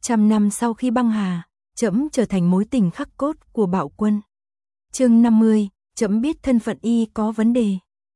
Trăm năm sau khi băng hà, trẫm trở thành mối tình khắc cốt của Bạo Quân. Chương 50, trẫm biết thân phận y có vấn đề.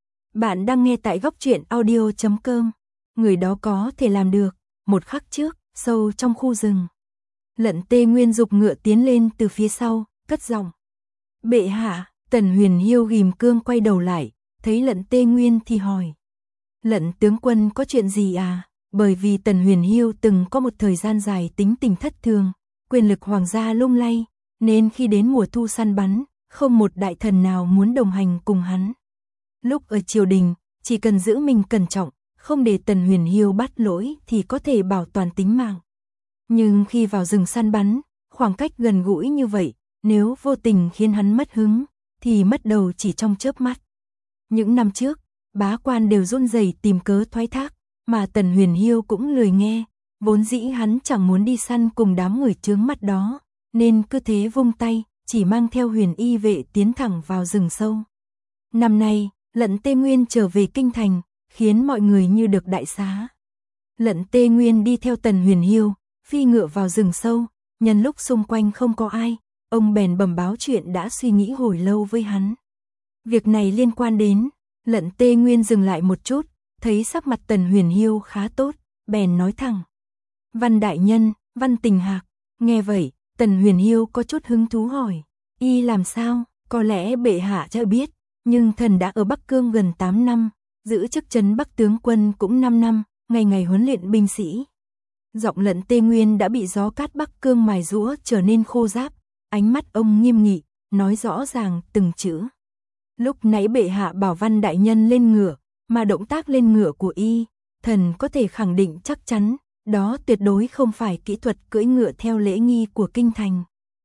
Bạn đang nghe tại goctruyện.audio.com. Người đó có thể làm được. Một khắc trước, sâu trong khu rừng, Lận Tê Nguyên giục ngựa tiến lên từ phía sau, cất giọng: "Bệ hạ." Tần Huyền Hiêu ghim cương quay đầu lại, thấy Lận Tê Nguyên thì hỏi: "Lận tướng quân có chuyện gì à?" Bởi vì Tần Huyền Hiêu từng có một thời gian dài tính tình thất thường, quyền lực hoàng gia lung lay, nên khi đến mùa thu săn bắn, không một đại thần nào muốn đồng hành cùng hắn. Lúc ở triều đình, chỉ cần giữ mình cẩn trọng, không để Tần Huyền Hiêu bắt lỗi thì có thể bảo toàn tính mạng. Nhưng khi vào rừng săn bắn, khoảng cách gần gũi như vậy, nếu vô tình khiến hắn mất hứng, thì mất đầu chỉ trong chớp mắt. Những năm trước, bá quan đều run rẩy tìm cớ thoái thác, mà Tần Huyền Hiêu cũng lười nghe, vốn dĩ hắn chẳng muốn đi săn cùng đám người chướng mắt đó, nên cứ thế vung tay, chỉ mang theo Huyền Y vệ tiến thẳng vào rừng sâu. Năm nay, Lận Tê Nguyên trở về kinh thành, khiến mọi người như được đại xá. Lận Tê Nguyên đi theo Tần Huyền Hiêu, phi ngựa vào rừng sâu, nhân lúc xung quanh không có ai, ông bèn bẩm báo chuyện đã suy nghĩ hồi lâu với hắn. Việc này liên quan đến, Lận Tê Nguyên dừng lại một chút, thấy sắc mặt Tần Huyền Hiêu khá tốt, bèn nói thẳng: "Văn đại nhân, Văn Tình Hạc." Nghe vậy, Tần Huyền Hiêu có chút hứng thú hỏi: "Y làm sao?" "Có lẽ bệ hạ chưa biết, nhưng thần đã ở Bắc Cương gần 8 năm, giữ chức trấn Bắc tướng quân cũng 5 năm, ngày ngày huấn luyện binh sĩ." Giọng Lận Tê Nguyên đã bị gió cát Bắc Cương mài giũa trở nên khô ráp, ánh mắt ông nghiêm nghị, nói rõ ràng từng chữ: "Lúc nãy bệ hạ bảo Văn đại nhân lên ngựa, mà động tác lên ngựa của y, thần có thể khẳng định chắc chắn, đó tuyệt đối không phải kỹ thuật cưỡi ngựa theo lễ nghi của kinh thành."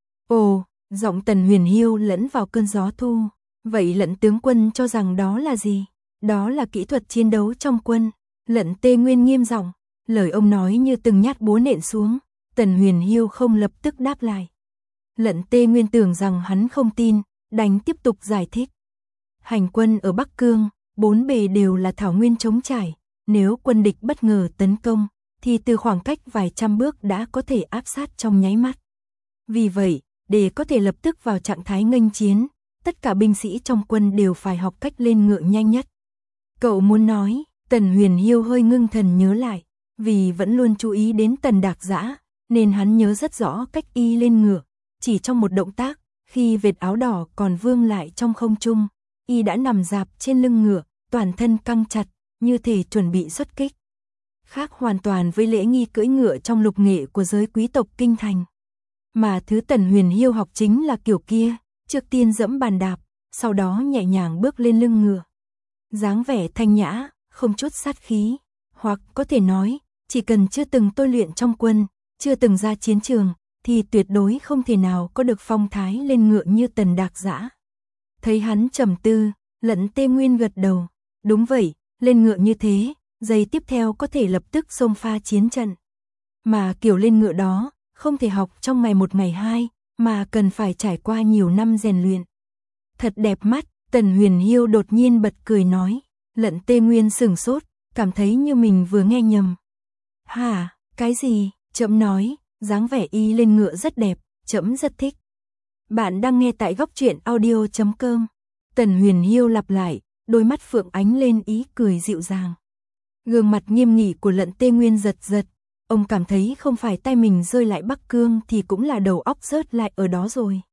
Ồ, giọng Tần Huyền Hiêu lẫn vào cơn gió thu. "Vậy Lận tướng quân cho rằng đó là gì?" "Đó là kỹ thuật chiến đấu trong quân." Lận Tê Nguyên nghiêm giọng, lời ông nói như từng nhát búa nện xuống. Tần Huyền Hiêu không lập tức đáp lại. Lận Tê Nguyên tưởng rằng hắn không tin, đành tiếp tục giải thích: "Hành quân ở Bắc Cương, bốn bề đều là thảo nguyên trống trải, nếu quân địch bất ngờ tấn công, thì từ khoảng cách vài trăm bước đã có thể áp sát trong nháy mắt. Vì vậy, để có thể lập tức vào trạng thái nghênh chiến, tất cả binh sĩ trong quân đều phải học cách lên ngựa nhanh nhất." "Cậu muốn nói?" Tần Huyền Hiêu hơi ngưng thần nhớ lại, vì vẫn luôn chú ý đến Tần Đạc Dã, nên hắn nhớ rất rõ cách y lên ngựa. Chỉ trong một động tác, khi vệt áo đỏ còn vương lại trong không trung, y đã nằm rạp trên lưng ngựa, toàn thân căng chặt, như thể chuẩn bị xuất kích. Khác hoàn toàn với lễ nghi cưỡi ngựa trong lục nghệ của giới quý tộc kinh thành. Mà thứ Tần Huyền Hiêu học chính là kiểu kia, trước tiên dẫm bàn đạp, sau đó nhẹ nhàng bước lên lưng ngựa. Dáng vẻ thanh nhã, không chút sát khí, hoặc có thể nói, chỉ cần chưa từng tôi luyện trong quân, chưa từng ra chiến trường, thì tuyệt đối không thể nào có được phong thái lên ngựa như Tần Đạc Dã. Thấy hắn trầm tư, Lận Tê Nguyên gật đầu: "Đúng vậy, lên ngựa như thế, giây tiếp theo có thể lập tức xông pha chiến trận. Mà kiểu lên ngựa đó, không thể học trong ngày một ngày hai, mà cần phải trải qua nhiều năm rèn luyện." "Thật đẹp mắt." Tần Huyền Hiêu đột nhiên bật cười nói. Lận Tê Nguyên sửng sốt, cảm thấy như mình vừa nghe nhầm. "Hả, cái gì?" "Trẫm nói, dáng vẻ y lên ngựa rất đẹp, trẫm rất thích." Bạn đang nghe tại goctruyện.audio.com. Tần Huyền Hiêu lặp lại, đôi mắt phượng ánh lên ý cười dịu dàng. Gương mặt nghiêm nghị của Lận Tê Nguyên giật giật, ông cảm thấy không phải tay mình rơi lại Bắc Cương thì cũng là đầu óc rớt lại ở đó rồi.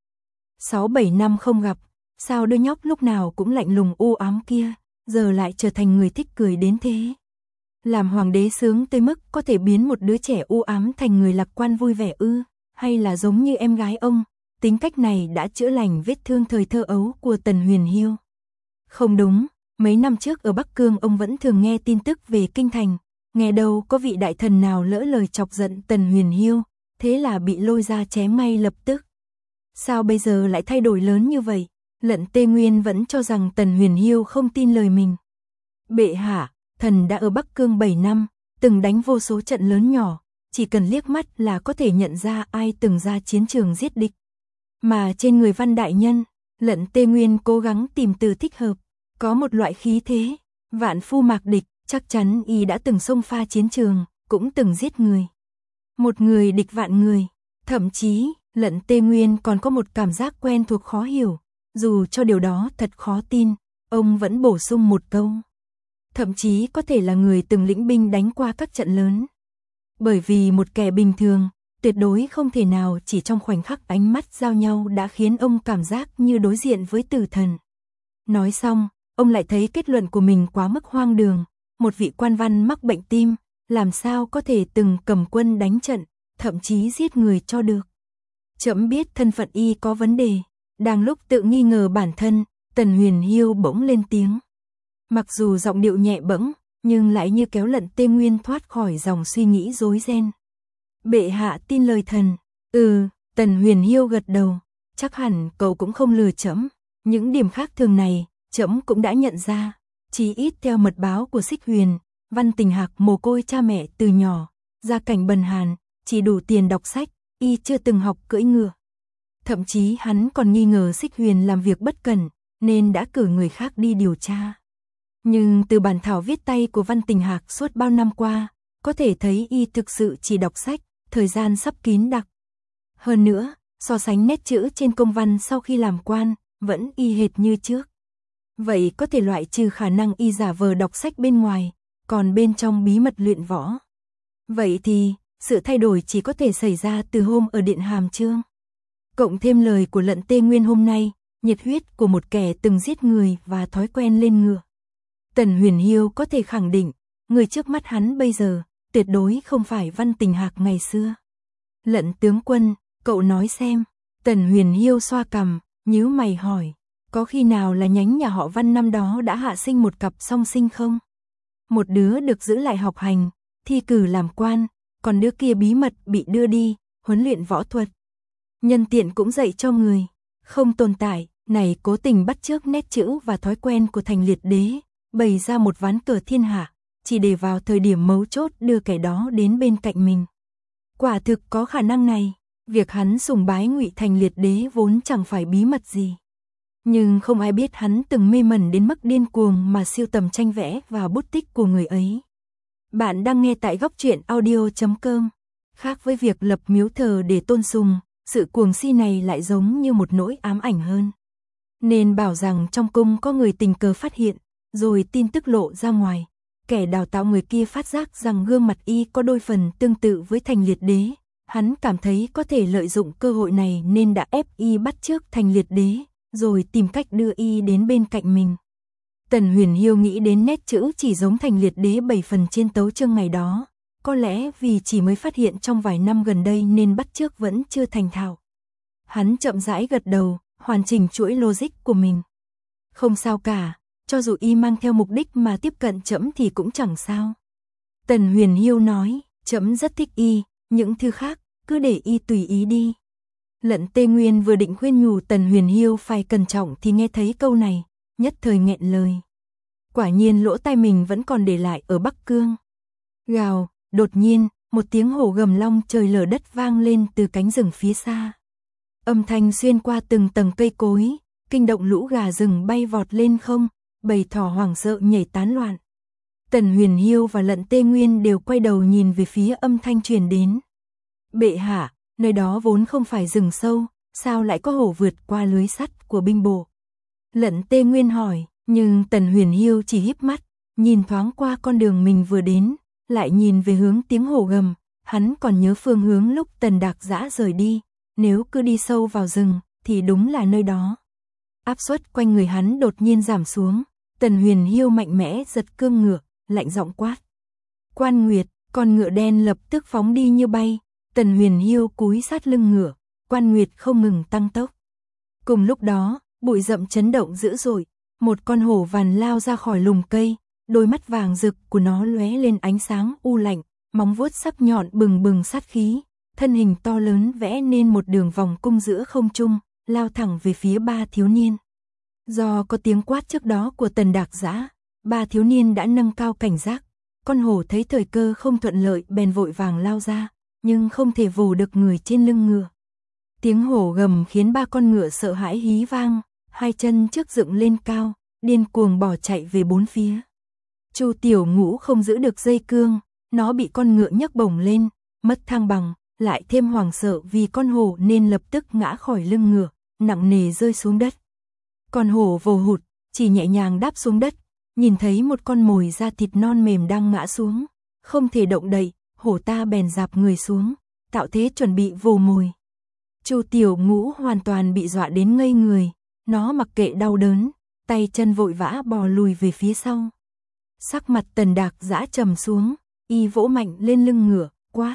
6-7 năm không gặp, sao đứa nhóc lúc nào cũng lạnh lùng u ám kia, giờ lại trở thành người thích cười đến thế. Làm hoàng đế sướng tới mức có thể biến một đứa trẻ u ám thành người lạc quan vui vẻ ư? Hay là giống như em gái ông, tính cách này đã chữa lành vết thương thời thơ ấu của Tần Huyền Hiêu? Không đúng, mấy năm trước ở Bắc Cương ông vẫn thường nghe tin tức về kinh thành, nghe đâu có vị đại thần nào lỡ lời chọc giận Tần Huyền Hiêu, thế là bị lôi ra chém ngay lập tức. Sao bây giờ lại thay đổi lớn như vậy? Lận Tê Nguyên vẫn cho rằng Tần Huyền Hiêu không tin lời mình. "Bệ hạ, thần đã ở Bắc Cương 7 năm, từng đánh vô số trận lớn nhỏ, chỉ cần liếc mắt là có thể nhận ra ai từng ra chiến trường giết địch. Mà trên người Văn đại nhân," Lận Tê Nguyên cố gắng tìm từ thích hợp, "có một loại khí thế, vạn phu mạc địch, chắc chắn y đã từng xông pha chiến trường, cũng từng giết người." Một người địch vạn người. Thậm chí, Lận Tê Nguyên còn có một cảm giác quen thuộc khó hiểu. Dù cho điều đó thật khó tin, ông vẫn bổ sung một câu. Thậm chí có thể là người từng lĩnh binh đánh qua các trận lớn. Bởi vì một kẻ bình thường, tuyệt đối không thể nào chỉ trong khoảnh khắc ánh mắt giao nhau đã khiến ông cảm giác như đối diện với tử thần. Nói xong, ông lại thấy kết luận của mình quá mức hoang đường. Một vị quan văn mắc bệnh tim, làm sao có thể từng cầm quân đánh trận, thậm chí giết người cho được. Trẫm biết thân phận y có vấn đề. Đang lúc tự nghi ngờ bản thân, Tần Huyền Hiêu bỗng lên tiếng. Mặc dù giọng điệu nhẹ bẫng, nhưng lại như kéo Lận Tê Nguyên thoát khỏi dòng suy nghĩ rối ren. Bệ hạ tin lời thần. Tần Huyền Hiêu gật đầu. Chắc hẳn cậu cũng không lừa trẫm. Những điểm khác thường này, trẫm cũng đã nhận ra. Chí ít theo mật báo của Xích Huyền, Văn Tình Hạc mồ côi cha mẹ từ nhỏ, gia cảnh bần hàn, chỉ đủ tiền đọc sách, y chưa từng học cưỡi ngựa. Thậm chí hắn còn nghi ngờ Xích Huyền làm việc bất cẩn, nên đã cử người khác đi điều tra. Nhưng từ bản thảo viết tay của Văn Tình Hạc suốt bao năm qua, có thể thấy y thực sự chỉ đọc sách, thời gian sắp kín đặc. Hơn nữa, so sánh nét chữ trên công văn sau khi làm quan, vẫn y hệt như trước. Vậy có thể loại trừ khả năng y giả vờ đọc sách bên ngoài, còn bên trong bí mật luyện võ. Vậy thì, sự thay đổi chỉ có thể xảy ra từ hôm ở Điện Hàm Chương. Cộng thêm lời của Lận Tê Nguyên hôm nay, nhiệt huyết của một kẻ từng giết người và thói quen lên ngựa. Tần Huyền Hiêu có thể khẳng định, người trước mắt hắn bây giờ, tuyệt đối không phải Văn Tình Hạc ngày xưa. Lận tướng quân, cậu nói xem. Tần Huyền Hiêu xoa cằm, nhíu mày hỏi, có khi nào là nhánh nhà họ Văn năm đó đã hạ sinh một cặp song sinh không? Một đứa được giữ lại học hành, thi cử làm quan, còn đứa kia bí mật bị đưa đi, huấn luyện võ thuật. Nhân tiện cũng dạy cho người, không tồn tại, này cố tình bắt chước nét chữ và thói quen của Thành Liệt Đế, bày ra một ván cờ thiên hạ, chỉ để vào thời điểm mấu chốt đưa kẻ đó đến bên cạnh mình. Quả thực có khả năng này, việc hắn sùng bái Ngụy Thành Liệt Đế vốn chẳng phải bí mật gì. Nhưng không ai biết hắn từng mê mẩn đến mức điên cuồng mà siêu tầm tranh vẽ và bút tích của người ấy. Bạn đang nghe tại góc truyện audio.com. Khác với việc lập miếu thờ để tôn sùng, sự cuồng si này lại giống như một nỗi ám ảnh hơn. Nên bảo rằng trong cung có người tình cờ phát hiện, rồi tin tức lộ ra ngoài. Kẻ đào tạo người kia phát giác rằng gương mặt y có đôi phần tương tự với Thành Liệt Đế. Hắn cảm thấy có thể lợi dụng cơ hội này nên đã ép y bắt chước Thành Liệt Đế, rồi tìm cách đưa y đến bên cạnh mình. Tần Huyền Hiêu nghĩ đến nét chữ chỉ giống Thành Liệt Đế 7 phần trên tấu chương ngày đó. Có lẽ vì chỉ mới phát hiện trong vài năm gần đây nên bắt chước vẫn chưa thành thạo. Hắn chậm rãi gật đầu, hoàn chỉnh chuỗi logic của mình. Không sao cả, cho dù y mang theo mục đích mà tiếp cận trẫm thì cũng chẳng sao. Tần Huyền Hiêu nói, trẫm rất thích y, những thứ khác, cứ để y tùy ý đi. Lận Tê Nguyên vừa định khuyên nhủ Tần Huyền Hiêu phải cẩn trọng thì nghe thấy câu này, nhất thời nghẹn lời. Quả nhiên lỗ tai mình vẫn còn để lại ở Bắc Cương. Gào, đột nhiên, một tiếng hổ gầm long trời lở đất vang lên từ cánh rừng phía xa. Âm thanh xuyên qua từng tầng cây cối, kinh động lũ gà rừng bay vọt lên không, bầy thỏ hoảng sợ nhảy tán loạn. Tần Huyền Hiêu và Lận Tê Nguyên đều quay đầu nhìn về phía âm thanh truyền đến. Bệ hạ, nơi đó vốn không phải rừng sâu, sao lại có hổ vượt qua lưới sắt của binh bộ? Lận Tê Nguyên hỏi, nhưng Tần Huyền Hiêu chỉ híp mắt, nhìn thoáng qua con đường mình vừa đến, lại nhìn về hướng tiếng hổ gầm, hắn còn nhớ phương hướng lúc Tần Đạc Dã rời đi, nếu cứ đi sâu vào rừng, thì đúng là nơi đó. Áp suất quanh người hắn đột nhiên giảm xuống, Tần Huyền Hiêu mạnh mẽ giật cương ngựa, lạnh giọng quát. Quan Nguyệt, con ngựa đen lập tức phóng đi như bay, Tần Huyền Hiêu cúi sát lưng ngựa, Quan Nguyệt không ngừng tăng tốc. Cùng lúc đó, bụi rậm chấn động dữ dội, một con hổ vằn lao ra khỏi lùm cây, đôi mắt vàng rực của nó lóe lên ánh sáng u lạnh, móng vuốt sắc nhọn bừng bừng sát khí, thân hình to lớn vẽ nên một đường vòng cung giữa không trung, lao thẳng về phía ba thiếu niên. Do có tiếng quát trước đó của Tần Đạc Dã, ba thiếu niên đã nâng cao cảnh giác, con hổ thấy thời cơ không thuận lợi bèn vội vàng lao ra, nhưng không thể vồ được người trên lưng ngựa. Tiếng hổ gầm khiến ba con ngựa sợ hãi hí vang, hai chân trước dựng lên cao, điên cuồng bỏ chạy về bốn phía. Chu Tiểu Ngũ không giữ được dây cương, nó bị con ngựa nhấc bổng lên, mất thăng bằng, lại thêm hoảng sợ vì con hổ nên lập tức ngã khỏi lưng ngựa, nặng nề rơi xuống đất. Con hổ vô hụt, chỉ nhẹ nhàng đáp xuống đất, nhìn thấy một con mồi da thịt non mềm đang ngã xuống, không thể động đậy, hổ ta bèn dạp người xuống, tạo thế chuẩn bị vồ mồi. Chu Tiểu Ngũ hoàn toàn bị dọa đến ngây người, nó mặc kệ đau đớn, tay chân vội vã bò lùi về phía sau. Sắc mặt Tần Đạc Dã trầm xuống, y vỗ mạnh lên lưng ngựa, quát.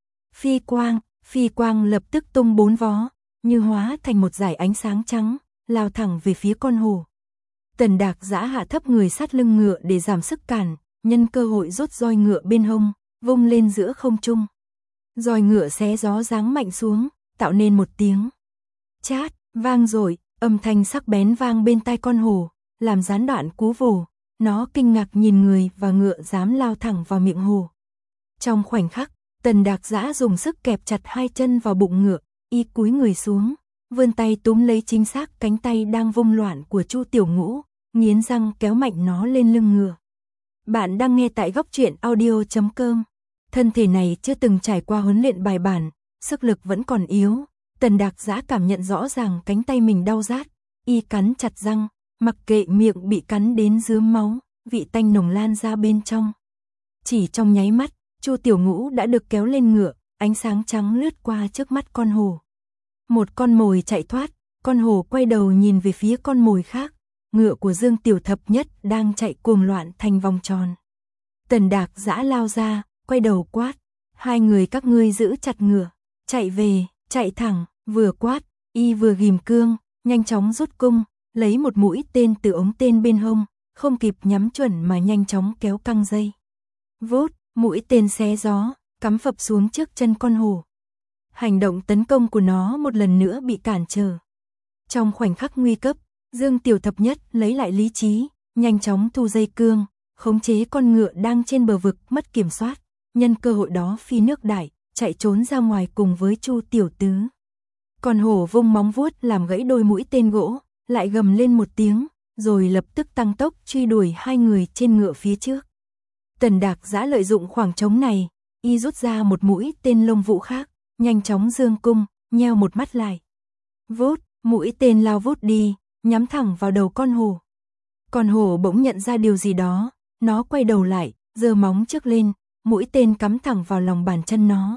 Phi quang lập tức tung 4 vó, như hóa thành một dải ánh sáng trắng, lao thẳng về phía con hổ. Tần Đạc Dã hạ thấp người sát lưng ngựa để giảm sức cản, nhân cơ hội rút roi ngựa bên hông, vung lên giữa không trung. Roi ngựa xé gió giáng mạnh xuống, tạo nên một tiếng chát vang dội, âm thanh sắc bén vang bên tai con hổ, làm gián đoạn cú vồ. Nó kinh ngạc nhìn người và ngựa dám lao thẳng vào miệng hổ. Trong khoảnh khắc, Tần Đạc Dã dùng sức kẹp chặt hai chân vào bụng ngựa, y cúi người xuống, vươn tay túm lấy chính xác cánh tay đang vung loạn của Chu Tiểu Ngũ, nghiến răng kéo mạnh nó lên lưng ngựa. Bạn đang nghe tại góc truyện audio.com. Thân thể này chưa từng trải qua huấn luyện bài bản, sức lực vẫn còn yếu. Tần Đạc Dã cảm nhận rõ ràng cánh tay mình đau rát, y cắn chặt răng, mặc kệ miệng bị cắn đến rướm máu, vị tanh nồng lan ra bên trong. Chỉ trong nháy mắt, Chu Tiểu Ngũ đã được kéo lên ngựa, ánh sáng trắng lướt qua trước mắt con hổ. Một con mồi chạy thoát, con hổ quay đầu nhìn về phía con mồi khác, ngựa của Dương Tiểu Thập Nhất đang chạy cuồng loạn thành vòng tròn. Tần Đạc Dã lao ra, quay đầu quát, hai người các ngươi giữ chặt ngựa, chạy về, chạy thẳng, vừa quát, y vừa ghim cương, nhanh chóng rút cung, lấy một mũi tên từ ống tên bên hông, không kịp nhắm chuẩn mà nhanh chóng kéo căng dây. Vút, mũi tên xé gió, cắm phập xuống trước chân con hổ. Hành động tấn công của nó một lần nữa bị cản trở. Trong khoảnh khắc nguy cấp, Dương Tiểu Thập Nhất lấy lại lý trí, nhanh chóng thu dây cương, khống chế con ngựa đang trên bờ vực mất kiểm soát, nhân cơ hội đó phi nước đại, chạy trốn ra ngoài cùng với Chu Tiểu Tứ. Con hổ vung móng vuốt làm gãy đôi mũi tên gỗ, lại gầm lên một tiếng, rồi lập tức tăng tốc truy đuổi hai người trên ngựa phía trước. Tần Đạc Dã lợi dụng khoảng trống này, y rút ra một mũi tên lông vũ khác, nhanh chóng dương cung, nheo một mắt lại. Vút, mũi tên lao vút đi, nhắm thẳng vào đầu con hổ. Con hổ bỗng nhận ra điều gì đó, nó quay đầu lại, giơ móng trước lên, mũi tên cắm thẳng vào lòng bàn chân nó.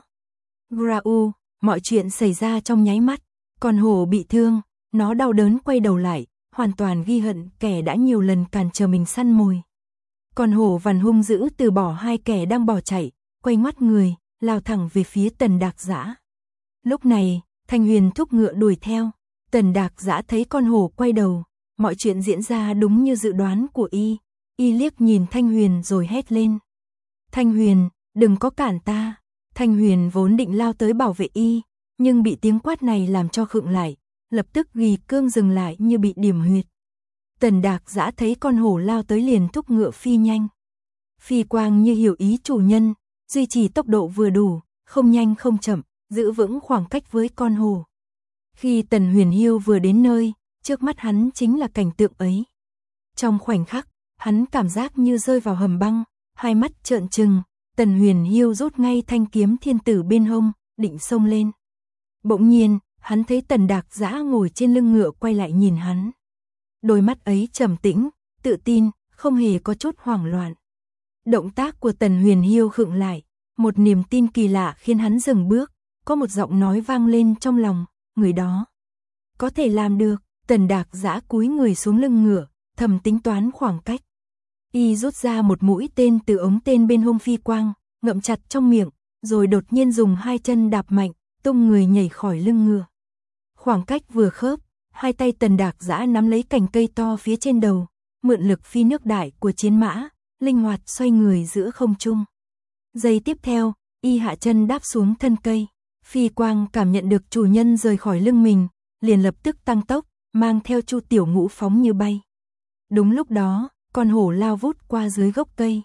Grau, mọi chuyện xảy ra trong nháy mắt, con hổ bị thương, nó đau đớn quay đầu lại, hoàn toàn ghi hận kẻ đã nhiều lần cản trở mình săn mồi. Con hổ vằn hung dữ từ bỏ hai kẻ đang bỏ chạy, quay ngoắt người, lao thẳng về phía Tần Đạc Dã. Lúc này, Thanh Huyền thúc ngựa đuổi theo, Tần Đạc Dã thấy con hổ quay đầu, mọi chuyện diễn ra đúng như dự đoán của y liếc nhìn Thanh Huyền rồi hét lên. Thanh Huyền, đừng có cản ta. Thanh Huyền vốn định lao tới bảo vệ y, nhưng bị tiếng quát này làm cho khựng lại, lập tức ghi cương dừng lại như bị điểm huyệt. Tần Đạc Dã thấy con hổ lao tới liền thúc ngựa phi nhanh. Phi quang như hiểu ý chủ nhân, duy trì tốc độ vừa đủ, không nhanh không chậm, giữ vững khoảng cách với con hổ. Khi Tần Huyền Hiêu vừa đến nơi, trước mắt hắn chính là cảnh tượng ấy. Trong khoảnh khắc, hắn cảm giác như rơi vào hầm băng, hai mắt trợn trừng, Tần Huyền Hiêu rút ngay thanh kiếm thiên tử bên hông, định xông lên. Bỗng nhiên, hắn thấy Tần Đạc Dã ngồi trên lưng ngựa quay lại nhìn hắn. Đôi mắt ấy trầm tĩnh, tự tin, không hề có chút hoảng loạn. Động tác của Tần Huyền Hiêu khựng lại, một niềm tin kỳ lạ khiến hắn dừng bước, có một giọng nói vang lên trong lòng, người đó có thể làm được. Tần Đạc Dã cúi người xuống lưng ngựa, thầm tính toán khoảng cách. Y rút ra một mũi tên từ ống tên bên hông phi quang, ngậm chặt trong miệng, rồi đột nhiên dùng hai chân đạp mạnh, tung người nhảy khỏi lưng ngựa. Khoảng cách vừa khớp, hai tay Tần Đạc Dã nắm lấy cành cây to phía trên đầu, mượn lực phi nước đại của chiến mã, linh hoạt xoay người giữa không trung. Giây tiếp theo, y hạ chân đáp xuống thân cây, phi quang cảm nhận được chủ nhân rời khỏi lưng mình, liền lập tức tăng tốc, mang theo Chu Tiểu Ngũ phóng như bay. Đúng lúc đó, con hổ lao vút qua dưới gốc cây.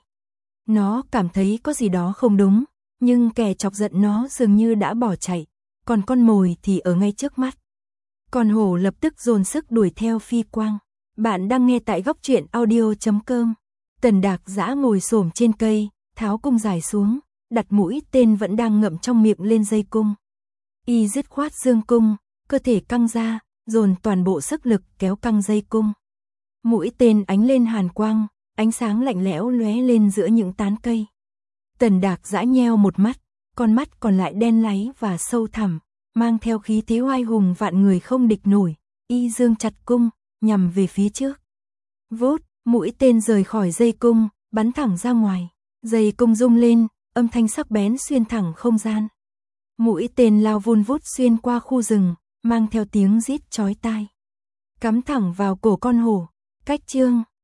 Nó cảm thấy có gì đó không đúng, nhưng kẻ chọc giận nó dường như đã bỏ chạy, còn con mồi thì ở ngay trước mắt. Con hổ lập tức dồn sức đuổi theo phi quang. Bạn đang nghe tại góc truyện audio.com. Tần Đạc Dã ngồi xổm trên cây, tháo cung dài xuống, đặt mũi tên vẫn đang ngậm trong miệng lên dây cung. Y dứt khoát dương cung, cơ thể căng ra, dồn toàn bộ sức lực kéo căng dây cung. Mũi tên ánh lên hàn quang, ánh sáng lạnh lẽo lóe lên giữa những tán cây. Tần Đạc dã nheo một mắt, con mắt còn lại đen láy và sâu thẳm, mang theo khí thế oai hùng vạn người không địch nổi. Y dương chặt cung, nhằm về phía trước. Vút, mũi tên rời khỏi dây cung, bắn thẳng ra ngoài. Dây cung rung lên, âm thanh sắc bén xuyên thẳng không gian. Mũi tên lao vun vút xuyên qua khu rừng, mang theo tiếng rít chói tai. Cắm thẳng vào cổ con hổ. Cách chương